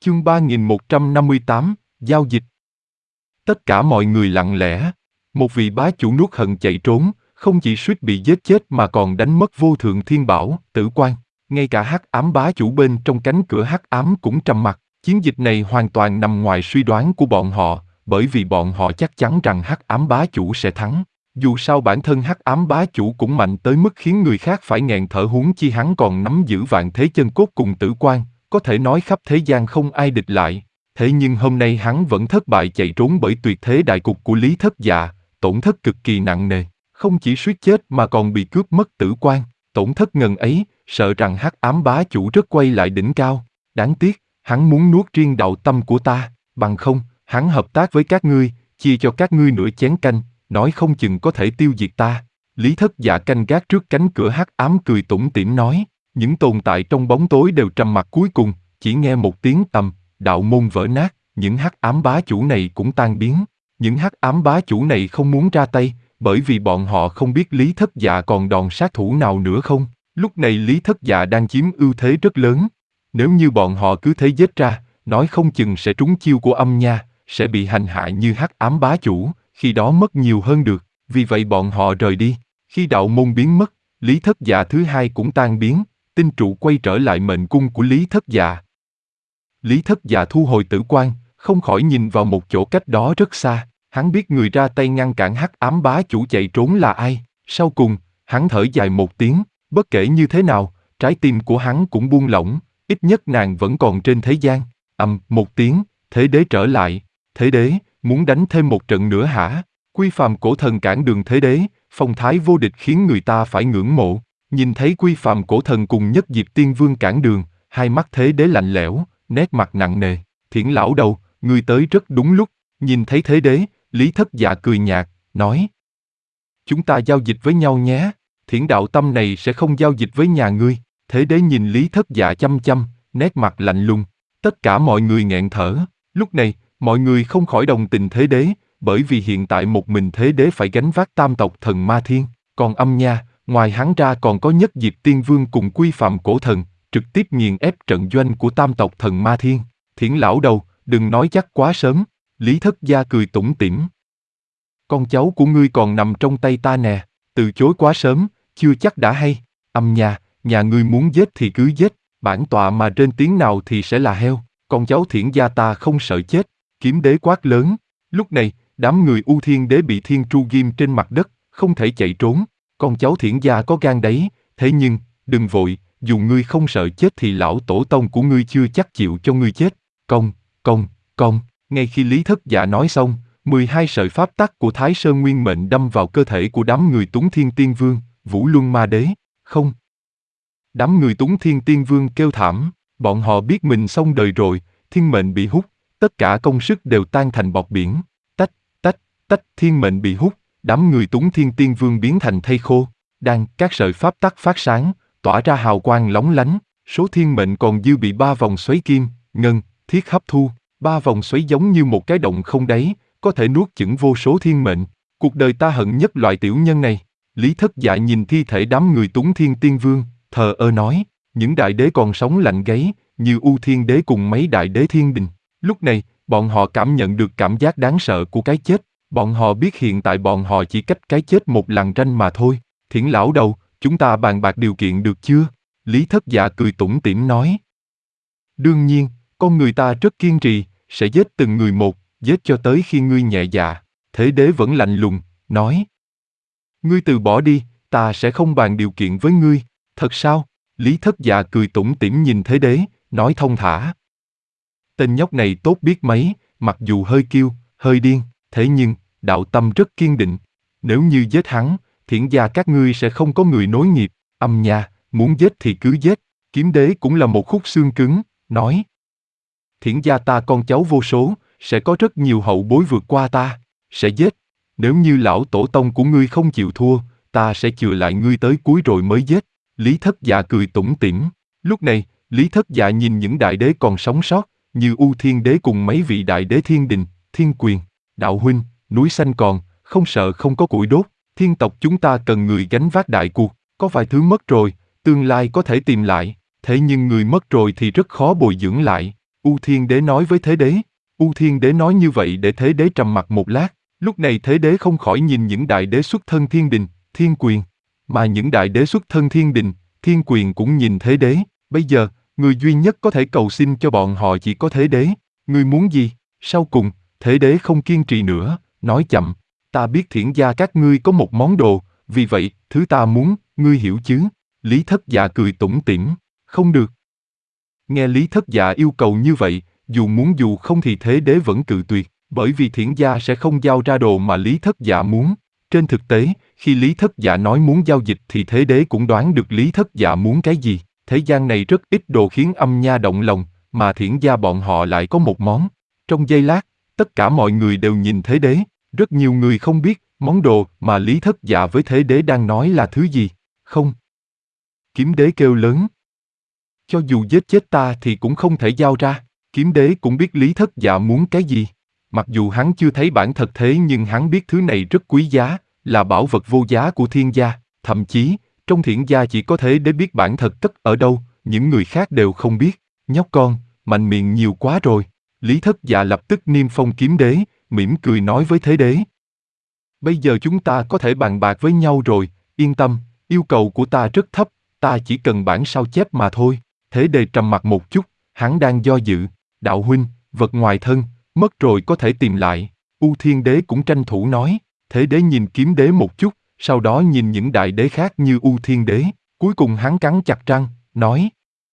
Chương 3158, Giao dịch. Tất cả mọi người lặng lẽ. Một vị bá chủ nuốt hận chạy trốn, không chỉ suýt bị giết chết mà còn đánh mất vô thượng thiên bảo, Tử Quan. Ngay cả hắc ám bá chủ bên trong cánh cửa hắc ám cũng trầm mặc. Chiến dịch này hoàn toàn nằm ngoài suy đoán của bọn họ, bởi vì bọn họ chắc chắn rằng hắc ám bá chủ sẽ thắng. Dù sao bản thân hắc ám bá chủ cũng mạnh tới mức khiến người khác phải nghẹn thở, huống chi hắn còn nắm giữ vạn thế chân cốt cùng Tử Quan, có thể nói khắp thế gian không ai địch lại. Thế nhưng hôm nay hắn vẫn thất bại chạy trốn bởi tuyệt thế đại cục của Lý Thất Dạ, tổn thất cực kỳ nặng nề, không chỉ suýt chết mà còn bị cướp mất Tử Quan. Tổn thất ngần ấy, sợ rằng hắc ám bá chủ rất quay lại đỉnh cao. Đáng tiếc, hắn muốn nuốt riêng đạo tâm của ta, bằng không, hắn hợp tác với các ngươi, chia cho các ngươi nửa chén canh, nói không chừng có thể tiêu diệt ta. Lý Thất Dạ canh gác trước cánh cửa hắc ám cười tủm tỉm nói. Những tồn tại trong bóng tối đều trầm mặc, cuối cùng, chỉ nghe một tiếng ầm, đạo môn vỡ nát, những hắc ám bá chủ này cũng tan biến. Những hắc ám bá chủ này không muốn ra tay, bởi vì bọn họ không biết Lý Thất Dạ còn đòn sát thủ nào nữa không. Lúc này Lý Thất Dạ đang chiếm ưu thế rất lớn. Nếu như bọn họ cứ thế giết ra, nói không chừng sẽ trúng chiêu của âm nha, sẽ bị hành hạ như hắc ám bá chủ, khi đó mất nhiều hơn được. Vì vậy bọn họ rời đi. Khi đạo môn biến mất, Lý Thất Dạ thứ hai cũng tan biến, tinh trụ quay trở lại mệnh cung của Lý Thất Dạ. Lý Thất Dạ thu hồi Tử Quan, không khỏi nhìn vào một chỗ cách đó rất xa. Hắn biết người ra tay ngăn cản hắc ám bá chủ chạy trốn là ai. Sau cùng, hắn thở dài một tiếng, bất kể như thế nào, trái tim của hắn cũng buông lỏng, ít nhất nàng vẫn còn trên thế gian. Một tiếng, Thế Đế trở lại. Thế Đế, muốn đánh thêm một trận nữa hả? Quy Phàm cổ thần cản đường Thế Đế, phong thái vô địch khiến người ta phải ngưỡng mộ. Nhìn thấy Quy Phàm cổ thần cùng Nhất Diệp Tiên Vương cản đường, hai mắt Thế Đế lạnh lẽo, nét mặt nặng nề. Thiển lão đầu, ngươi tới rất đúng lúc. Nhìn thấy Thế Đế, Lý Thất Dạ cười nhạt, nói: chúng ta giao dịch với nhau nhé. Thiển đạo tâm này sẽ không giao dịch với nhà ngươi. Thế Đế nhìn Lý Thất Dạ chăm chăm, nét mặt lạnh lùng. Tất cả mọi người nghẹn thở. Lúc này, mọi người không khỏi đồng tình Thế Đế, bởi vì hiện tại một mình Thế Đế phải gánh vác tam tộc thần Ma Thiên, còn âm nha, ngoài hắn ra còn có Nhất Diệp Tiên Vương cùng Quy Phàm cổ thần, trực tiếp nghiền ép trận doanh của tam tộc thần Ma Thiên. Thiển lão đầu, đừng nói chắc quá sớm. Lý Thất Gia cười tủm tỉm. Con cháu của ngươi còn nằm trong tay ta nè, từ chối quá sớm, chưa chắc đã hay. Âm nha, nhà ngươi muốn giết thì cứ giết, bản tọa mà trên tiếng nào thì sẽ là heo. Con cháu Thiển gia ta không sợ chết. Kiếm đế quát lớn. Lúc này, đám người U Thiên Đế bị thiên tru ghim trên mặt đất, không thể chạy trốn. Con cháu Thiển gia có gan đấy, thế nhưng, đừng vội, dù ngươi không sợ chết thì lão tổ tông của ngươi chưa chắc chịu cho ngươi chết. Công. Ngay khi Lý Thất Dạ nói xong, 12 sợi pháp tắc của Thái Sơn Nguyên Mệnh đâm vào cơ thể của đám người Tuấn Thiên Tiên Vương, Vũ Luân Ma Đế. Không. Đám người Tuấn Thiên Tiên Vương kêu thảm, bọn họ biết mình xong đời rồi, thiên mệnh bị hút, tất cả công sức đều tan thành bọt biển. Tách, thiên mệnh bị hút, đám người Tuấn Thiên Tiên Vương biến thành thây khô. Các sợi pháp tắc phát sáng, tỏa ra hào quang lóng lánh, số thiên mệnh còn dư bị 3 vòng xoáy kim, ngân, thiết hấp thu. 3 vòng xoáy giống như một cái động không đáy, có thể nuốt chửng vô số thiên mệnh. Cuộc đời ta hận nhất loại tiểu nhân này. Lý Thất Dạ nhìn thi thể đám người Tuấn Thiên Tiên Vương, thờ ơ nói, những đại đế còn sống lạnh gáy, như U Thiên Đế cùng mấy đại đế thiên đình. Lúc này, bọn họ cảm nhận được cảm giác đáng sợ của cái chết. Bọn họ biết hiện tại bọn họ chỉ cách cái chết một lằn ranh mà thôi. Thiển lão đầu, chúng ta bàn bạc điều kiện được chưa? Lý Thất Dạ cười tủm tỉm nói. Đương nhiên, con người ta rất kiên trì, sẽ giết từng người một, giết cho tới khi ngươi nhẹ dạ. Thế Đế vẫn lạnh lùng, nói. Ngươi từ bỏ đi, ta sẽ không bàn điều kiện với ngươi. Thật sao? Lý Thất Dạ cười tủm tỉm nhìn Thế Đế, nói thông thả. Tên nhóc này tốt biết mấy, mặc dù hơi kiêu, hơi điên, thế nhưng, đạo tâm rất kiên định. Nếu như giết hắn, Thiển gia các ngươi sẽ không có người nối nghiệp. Âm nha, muốn giết thì cứ giết. Kiếm Đế cũng là một khúc xương cứng, nói. Thiển gia ta con cháu vô số, sẽ có rất nhiều hậu bối vượt qua ta, sẽ giết. Nếu như lão tổ tông của ngươi không chịu thua, ta sẽ chừa lại ngươi tới cuối rồi mới giết. Lý Thất Dạ cười tủm tỉm. Lúc này, Lý Thất Dạ nhìn những đại đế còn sống sót, như U Thiên Đế cùng mấy vị đại đế thiên đình, thiên quyền, đạo huynh, núi xanh còn, không sợ không có củi đốt. Thiên tộc chúng ta cần người gánh vác đại cuộc, có vài thứ mất rồi, tương lai có thể tìm lại, thế nhưng người mất rồi thì rất khó bồi dưỡng lại. U Thiên Đế nói với Thế Đế. U Thiên Đế nói như vậy để Thế Đế trầm mặc một lát. Lúc này Thế Đế không khỏi nhìn những đại đế xuất thân thiên đình, thiên quyền. Mà những đại đế xuất thân thiên đình, thiên quyền cũng nhìn Thế Đế. Bây giờ, người duy nhất có thể cầu xin cho bọn họ chỉ có Thế Đế. Ngươi muốn gì? Sau cùng, Thế Đế không kiên trì nữa, nói chậm. Ta biết Thiển gia các ngươi có một món đồ, vì vậy, thứ ta muốn, ngươi hiểu chứ? Lý Thất Dạ cười tủm tỉm. Không được. Nghe Lý Thất Dạ yêu cầu như vậy, dù muốn dù không thì Thế Đế vẫn cự tuyệt, bởi vì Thiển gia sẽ không giao ra đồ mà Lý Thất Dạ muốn. Trên thực tế, khi Lý Thất Dạ nói muốn giao dịch thì Thế Đế cũng đoán được Lý Thất Dạ muốn cái gì. Thế gian này rất ít đồ khiến âm nha động lòng, mà Thiển gia bọn họ lại có một món. Trong giây lát, tất cả mọi người đều nhìn Thế Đế, rất nhiều người không biết món đồ mà Lý Thất Dạ với Thế Đế đang nói là thứ gì. Không. Kiếm Đế kêu lớn. Cho dù giết chết ta thì cũng không thể giao ra. Kiếm Đế cũng biết Lý Thất Dạ muốn cái gì. Mặc dù hắn chưa thấy bản thật thế nhưng hắn biết thứ này rất quý giá, là bảo vật vô giá của thiên gia. Thậm chí, trong Thiển gia chỉ có Thế Đế biết bản thật cất ở đâu, những người khác đều không biết. Nhóc con, mạnh miệng nhiều quá rồi. Lý Thất Dạ lập tức niêm phong Kiếm Đế, mỉm cười nói với Thế Đế. Bây giờ chúng ta có thể bàn bạc với nhau rồi, yên tâm, yêu cầu của ta rất thấp, ta chỉ cần bản sao chép mà thôi. Thế Đế trầm mặc một chút, hắn đang do dự. Đạo huynh, vật ngoài thân, mất rồi có thể tìm lại. U Thiên Đế cũng tranh thủ nói. Thế Đế nhìn Kiếm Đế một chút, sau đó nhìn những đại đế khác như U Thiên Đế. Cuối cùng hắn cắn chặt răng, nói.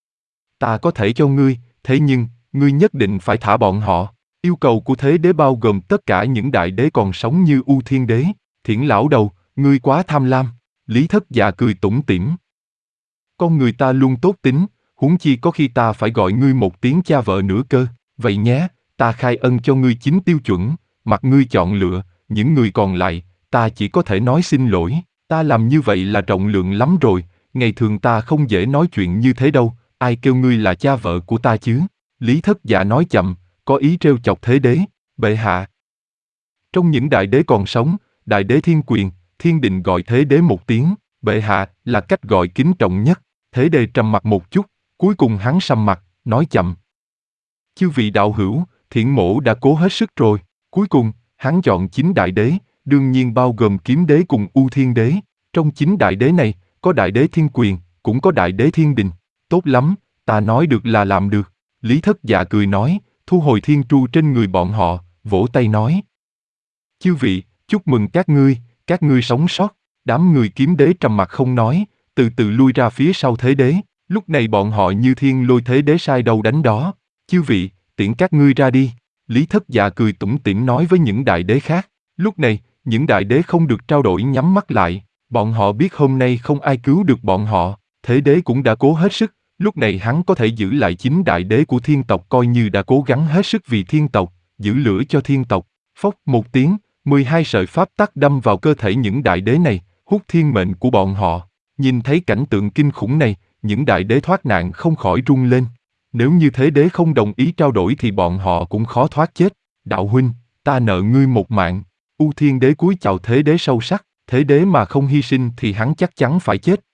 Ta có thể cho ngươi, thế nhưng, ngươi nhất định phải thả bọn họ. Yêu cầu của Thế Đế bao gồm tất cả những đại đế còn sống như U Thiên Đế. Thiển lão đầu, ngươi quá tham lam. Lý Thất Dạ cười tủm tỉm. Con người ta luôn tốt tính, huống chi có khi ta phải gọi ngươi một tiếng cha vợ nữa cơ. Vậy nhé, ta khai ân cho ngươi 9 tiêu chuẩn, mặc ngươi chọn lựa, những người còn lại, ta chỉ có thể nói xin lỗi. Ta làm như vậy là rộng lượng lắm rồi, ngày thường ta không dễ nói chuyện như thế đâu, ai kêu ngươi là cha vợ của ta chứ? Lý Thất Dạ nói chậm, có ý trêu chọc Thế Đế. Bệ hạ. Trong những đại đế còn sống, đại đế thiên quyền, thiên đình gọi Thế Đế một tiếng, bệ hạ là cách gọi kính trọng nhất. Thế Đế trầm mặc một chút, cuối cùng hắn sầm mặt, nói chậm. Chư vị đạo hữu, Thiển mỗ đã cố hết sức rồi. Cuối cùng, hắn chọn 9 đại đế, đương nhiên bao gồm Kiếm Đế cùng U Thiên Đế. Trong 9 đại đế này, có đại đế thiên quyền, cũng có đại đế thiên đình. Tốt lắm, ta nói được là làm được. Lý Thất Dạ cười nói, thu hồi thiên tru trên người bọn họ, vỗ tay nói. Chư vị, chúc mừng các ngươi sống sót. Đám người Kiếm Đế trầm mặc không nói, từ từ lui ra phía sau Thế Đế. Lúc này bọn họ như thiên lôi Thế Đế sai đâu đánh đó. Chư vị, tiễn các ngươi ra đi. Lý Thất Dạ cười tủm tỉm nói với những đại đế khác. Lúc này, những đại đế không được trao đổi nhắm mắt lại. Bọn họ biết hôm nay không ai cứu được bọn họ. Thế Đế cũng đã cố hết sức. Lúc này hắn có thể giữ lại 9 đại đế của thiên tộc coi như đã cố gắng hết sức vì thiên tộc, giữ lửa cho thiên tộc. Phốc một tiếng, 12 sợi pháp tắc đâm vào cơ thể những đại đế này, hút thiên mệnh của bọn họ. Nhìn thấy cảnh tượng kinh khủng này, những đại đế thoát nạn không khỏi run lên. Nếu như Thế Đế không đồng ý trao đổi thì bọn họ cũng khó thoát chết. Đạo huynh, ta nợ ngươi một mạng. U Thiên Đế cúi chào Thế Đế sâu sắc. Thế Đế mà không hy sinh thì hắn chắc chắn phải chết.